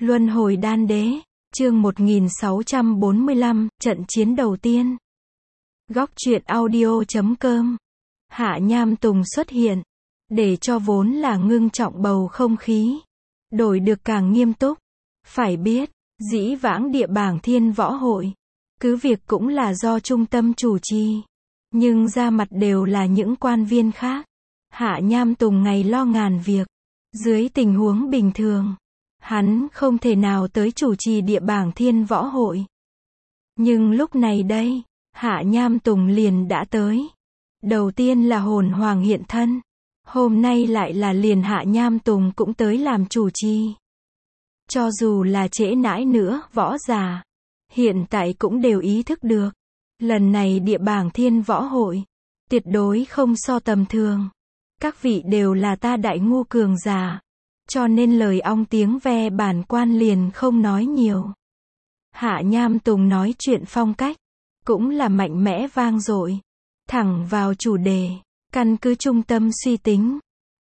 Luân hồi đan đế, chương 1645, trận chiến đầu tiên. Góc truyện audio.com. Hạ Nham Tùng xuất hiện, để cho vốn là ngưng trọng bầu không khí, đổi được càng nghiêm túc. Phải biết, dĩ vãng địa bảng thiên võ hội, cứ việc cũng là do trung tâm chủ trì, nhưng ra mặt đều là những quan viên khác. Hạ Nham Tùng ngày lo ngàn việc, dưới tình huống bình thường, hắn không thể nào tới chủ trì địa bảng thiên võ hội. Nhưng lúc này đây, Hạ Nham Tùng liền đã tới. Đầu tiên là hồn hoàng hiện thân, hôm nay lại là liền Hạ Nham Tùng cũng tới làm chủ trì. Cho dù là trễ nãi nữa, võ giả hiện tại cũng đều ý thức được, lần này địa bảng thiên võ hội tuyệt đối không so tầm thường. Các vị đều là ta đại ngu cường giả, cho nên lời ong tiếng ve bản quan liền không nói nhiều. Hạ Nham Tùng nói chuyện phong cách cũng là mạnh mẽ vang dội, thẳng vào chủ đề, căn cứ trung tâm suy tính.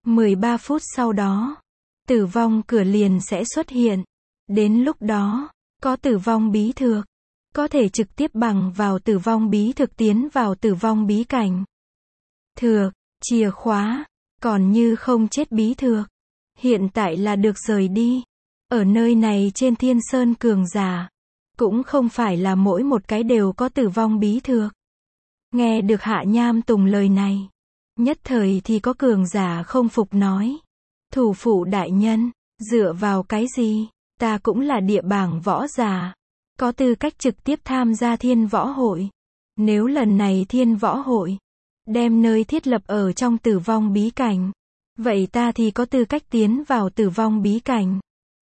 13 phút sau đó, tử vong cửa liền sẽ xuất hiện. Đến lúc đó, có tử vong bí thược, có thể trực tiếp bằng vào tử vong bí thực tiến vào tử vong bí cảnh. Thược, chìa khóa, còn như không chết bí thược, hiện tại là được rời đi. Ở nơi này trên Thiên Sơn cường giả, cũng không phải là mỗi một cái đều có tử vong bí thược. Nghe được Hạ Nham Tùng lời này, nhất thời thì có cường giả không phục nói: thủ phụ đại nhân, dựa vào cái gì? Ta cũng là địa bảng võ giả, có tư cách trực tiếp tham gia thiên võ hội. Nếu lần này thiên võ hội đem nơi thiết lập ở trong tử vong bí cảnh, vậy ta thì có tư cách tiến vào tử vong bí cảnh.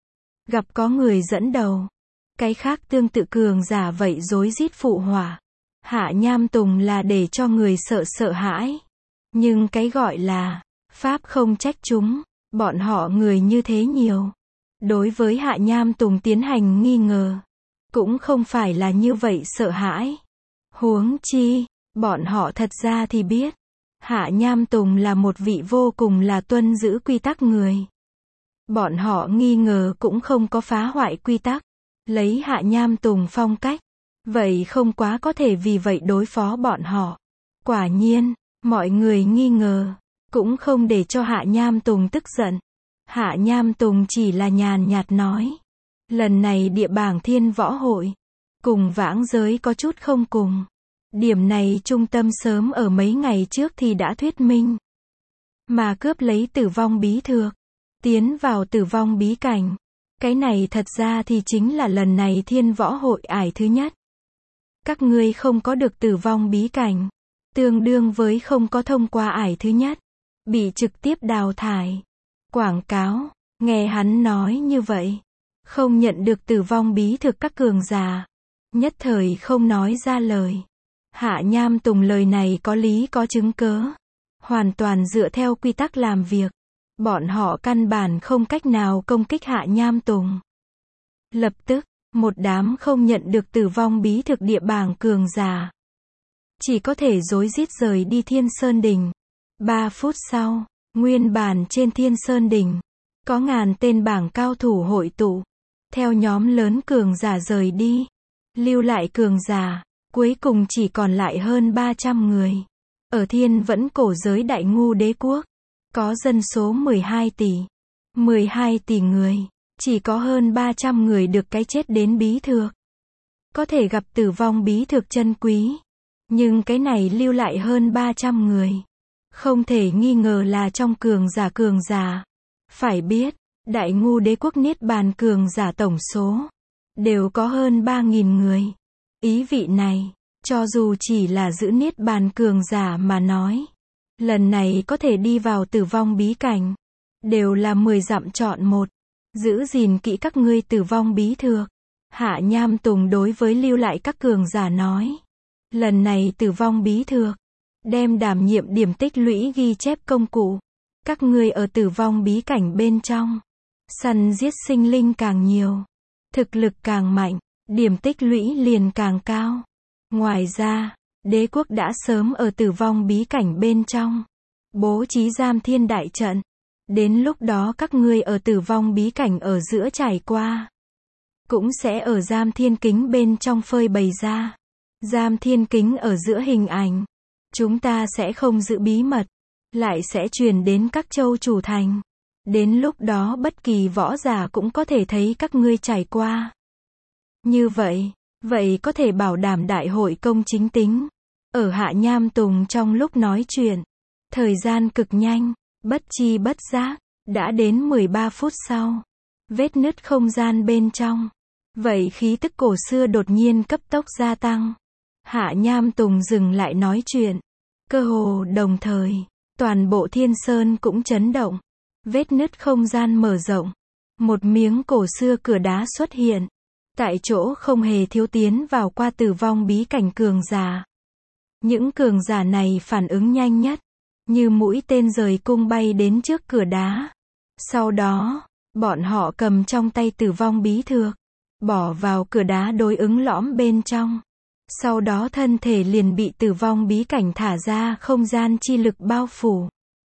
Gặp có người dẫn đầu, cái khác tương tự cường giả vậy rối rít phụ họa. Hạ Nham Tùng là để cho người sợ hãi. Nhưng cái gọi là pháp không trách chúng, bọn họ người như thế nhiều. Đối với Hạ Nham Tùng tiến hành nghi ngờ, cũng không phải là như vậy sợ hãi. Huống chi, bọn họ thật ra thì biết, Hạ Nham Tùng là một vị vô cùng là tuân giữ quy tắc người. Bọn họ nghi ngờ cũng không có phá hoại quy tắc. Lấy Hạ Nham Tùng phong cách, vậy không quá có thể vì vậy đối phó bọn họ. Quả nhiên, mọi người nghi ngờ, cũng không để cho Hạ Nham Tùng tức giận. Hạ Nham Tùng chỉ là nhàn nhạt nói, lần này địa bảng thiên võ hội, cùng vãng giới có chút không cùng. Điểm này trung tâm sớm ở mấy ngày trước thì đã thuyết minh. Mà cướp lấy tử vong bí thược, tiến vào tử vong bí cảnh. Cái này thật ra thì chính là lần này thiên võ hội ải thứ nhất. Các ngươi không có được tử vong bí cảnh, tương đương với không có thông qua ải thứ nhất, bị trực tiếp đào thải. Quảng cáo, nghe hắn nói như vậy, không nhận được tử vong bí thực các cường giả, nhất thời không nói ra lời. Hạ Nham Tùng lời này có lý có chứng cớ, hoàn toàn dựa theo quy tắc làm việc. Bọn họ căn bản không cách nào công kích Hạ Nham Tùng. Lập tức, một đám không nhận được tử vong bí thực địa bảng cường giả, chỉ có thể rối rít rời đi Thiên Sơn Đỉnh. 3 phút sau, nguyên bản trên Thiên Sơn Đỉnh, có ngàn tên bảng cao thủ hội tụ, theo nhóm lớn cường giả rời đi. Lưu lại cường giả, cuối cùng chỉ còn lại hơn 300 người. Ở Thiên Vẫn cổ giới Đại Ngu Đế quốc, có dân số 12 tỷ. 12 tỷ người, chỉ có hơn 300 người được cái chết đến bí thược. Có thể gặp tử vong bí thược chân quý. Nhưng cái này lưu lại hơn 300 người. Không thể nghi ngờ là trong cường giả. Phải biết, Đại Ngu Đế quốc Niết Bàn cường giả tổng số đều có hơn 3.000 người. Ý vị này, cho dù chỉ là giữ Niết Bàn cường giả mà nói, lần này có thể đi vào tử vong bí cảnh, đều là 10 dặm chọn một. Giữ gìn kỹ các ngươi tử vong bí thược. Hạ Nham Tùng đối với lưu lại các cường giả nói, lần này tử vong bí thược, đem đảm nhiệm điểm tích lũy ghi chép công cụ. Các ngươi ở tử vong bí cảnh bên trong, săn giết sinh linh càng nhiều, thực lực càng mạnh, điểm tích lũy liền càng cao. Ngoài ra, đế quốc đã sớm ở tử vong bí cảnh bên trong bố trí giam thiên đại trận. Đến lúc đó các ngươi ở tử vong bí cảnh ở giữa trải qua, cũng sẽ ở Giam Thiên Kính bên trong phơi bày ra. Giam Thiên Kính ở giữa hình ảnh. Chúng ta sẽ không giữ bí mật, lại sẽ truyền đến các châu chủ thành. Đến lúc đó bất kỳ võ giả cũng có thể thấy các ngươi trải qua. Như vậy có thể bảo đảm đại hội công chính tính. Ở Hạ Nham Tùng trong lúc nói chuyện, thời gian cực nhanh, bất chi bất giác, đã đến 13 phút sau. Vết nứt không gian bên trong. Vậy khí tức cổ xưa đột nhiên cấp tốc gia tăng. Hạ Nham Tùng dừng lại nói chuyện. Cơ hồ đồng thời, toàn bộ Thiên Sơn cũng chấn động. Vết nứt không gian mở rộng. Một miếng cổ xưa cửa đá xuất hiện. Tại chỗ không hề thiếu tiến vào qua tử vong bí cảnh cường giả. Những cường giả này phản ứng nhanh nhất, như mũi tên rời cung bay đến trước cửa đá. Sau đó, bọn họ cầm trong tay tử vong bí thược, bỏ vào cửa đá đối ứng lõm bên trong. Sau đó thân thể liền bị tử vong bí cảnh thả ra không gian chi lực bao phủ.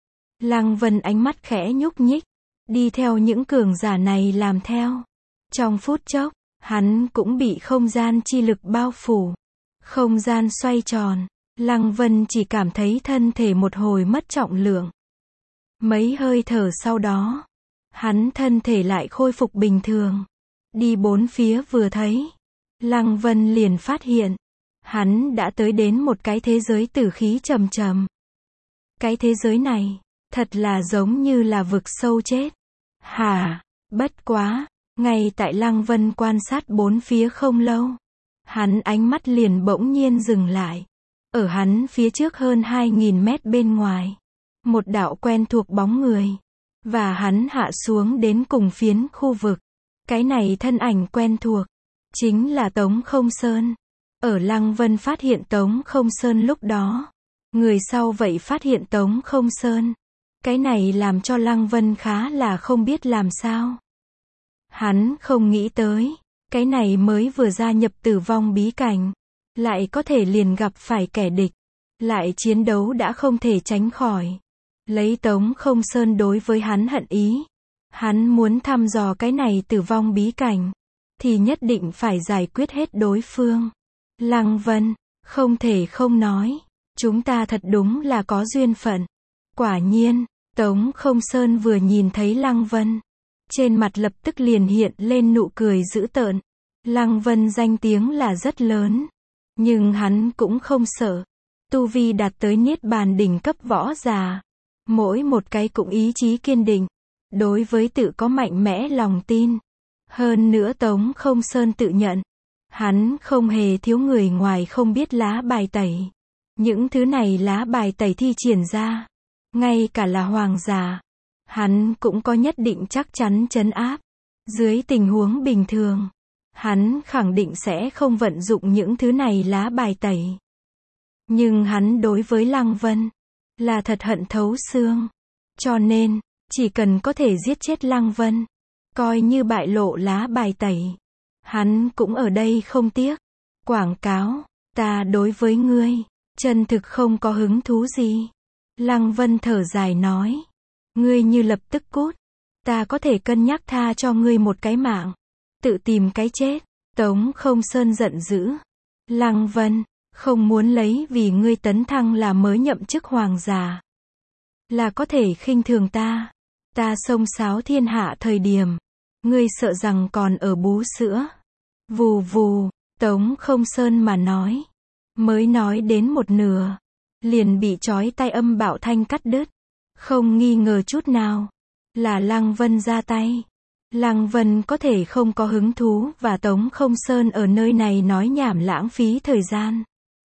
Lăng Vân ánh mắt khẽ nhúc nhích, đi theo những cường giả này làm theo. Trong phút chốc, hắn cũng bị không gian chi lực bao phủ. Không gian xoay tròn, Lăng Vân chỉ cảm thấy thân thể một hồi mất trọng lượng. Mấy hơi thở sau đó, hắn thân thể lại khôi phục bình thường. Đi bốn phía vừa thấy, Lăng Vân liền phát hiện, hắn đã tới đến một cái thế giới tử khí trầm trầm. Cái thế giới này, thật là giống như là vực sâu chết. Hả, bất quá, ngay tại Lăng Vân quan sát bốn phía không lâu, hắn ánh mắt liền bỗng nhiên dừng lại. Ở hắn phía trước hơn 2.000 mét bên ngoài, một đạo quen thuộc bóng người, và hắn hạ xuống đến cùng phiến khu vực. Cái này thân ảnh quen thuộc, chính là Tống Không Sơn. Ở Lăng Vân phát hiện Tống Không Sơn lúc đó, người sau vậy phát hiện Tống Không Sơn. Cái này làm cho Lăng Vân khá là không biết làm sao. Hắn không nghĩ tới, cái này mới vừa gia nhập tử vong bí cảnh, lại có thể liền gặp phải kẻ địch, lại chiến đấu đã không thể tránh khỏi. Lấy Tống Không Sơn đối với hắn hận ý, hắn muốn thăm dò cái này tử vong bí cảnh, thì nhất định phải giải quyết hết đối phương. Lăng Vân, không thể không nói, chúng ta thật đúng là có duyên phận. Quả nhiên, Tống Không Sơn vừa nhìn thấy Lăng Vân, trên mặt lập tức liền hiện lên nụ cười dữ tợn. Lăng Vân danh tiếng là rất lớn, nhưng hắn cũng không sợ. Tu vi đạt tới niết bàn đỉnh cấp võ giả, mỗi một cái cũng ý chí kiên định, đối với tự có mạnh mẽ lòng tin. Hơn nữa Tống Không Sơn tự nhận, hắn không hề thiếu người ngoài không biết lá bài tẩy. Những thứ này lá bài tẩy thi triển ra, ngay cả là hoàng giả, hắn cũng có nhất định chắc chắn trấn áp. Dưới tình huống bình thường, hắn khẳng định sẽ không vận dụng những thứ này lá bài tẩy. Nhưng hắn đối với Lăng Vân, là thật hận thấu xương. Cho nên, chỉ cần có thể giết chết Lăng Vân, coi như bại lộ lá bài tẩy, hắn cũng ở đây không tiếc. Quảng cáo, ta đối với ngươi, chân thực không có hứng thú gì. Lăng Vân thở dài nói, ngươi như lập tức cút, ta có thể cân nhắc tha cho ngươi một cái mạng, tự tìm cái chết. Tống Không Sơn giận dữ, Lăng Vân, không muốn lấy vì ngươi tấn thăng là mới nhậm chức hoàng giả, là có thể khinh thường ta. Ta xông xáo thiên hạ thời điểm, ngươi sợ rằng còn ở bú sữa. Vù vù, Tống Không Sơn mà nói, mới nói đến một nửa, liền bị chói tai âm bạo thanh cắt đứt. Không nghi ngờ chút nào, là Lăng Vân ra tay. Lăng Vân có thể không có hứng thú và Tống Không Sơn ở nơi này nói nhảm lãng phí thời gian.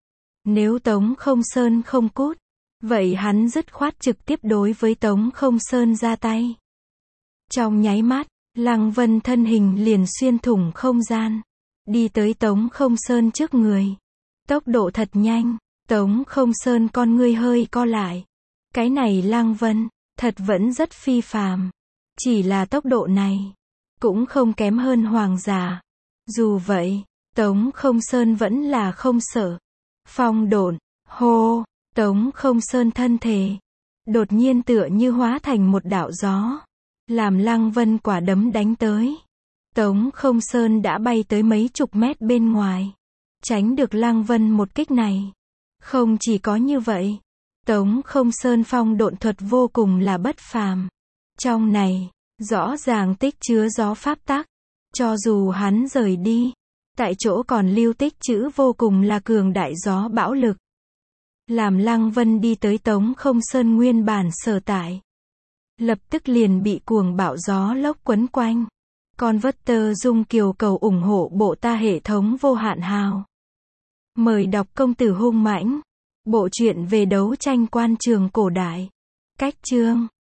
Nếu Tống Không Sơn không cút, vậy hắn dứt khoát trực tiếp đối với Tống Không Sơn ra tay. Trong nháy mắt, Lăng Vân thân hình liền xuyên thủng không gian, đi tới Tống Không Sơn trước người. Tốc độ thật nhanh, Tống Không Sơn con ngươi hơi co lại. Cái này Lăng Vân, thật vẫn rất phi phàm. Chỉ là tốc độ này, cũng không kém hơn hoàng giả. Dù vậy, Tống Không Sơn vẫn là không sợ. Phong độn, hô, Tống Không Sơn thân thể, đột nhiên tựa như hóa thành một đạo gió, làm Lăng Vân quả đấm đánh tới. Tống Không Sơn đã bay tới mấy chục mét bên ngoài, tránh được Lăng Vân một kích này. Không chỉ có như vậy, Tống Không Sơn phong độn thuật vô cùng là bất phàm. Trong này, rõ ràng tích chứa gió pháp tắc. Cho dù hắn rời đi, tại chỗ còn lưu tích chữ vô cùng là cường đại gió bão lực. Làm Lăng Vân đi tới Tống Không Sơn nguyên bản sở tại. Lập tức liền bị cuồng bão gió lốc quấn quanh. Converter Dung Kiều cầu ủng hộ bộ ta hệ thống vô hạn hào. Mời đọc công tử hung mãnh. Bộ truyện về đấu tranh quan trường cổ đại. Cách chương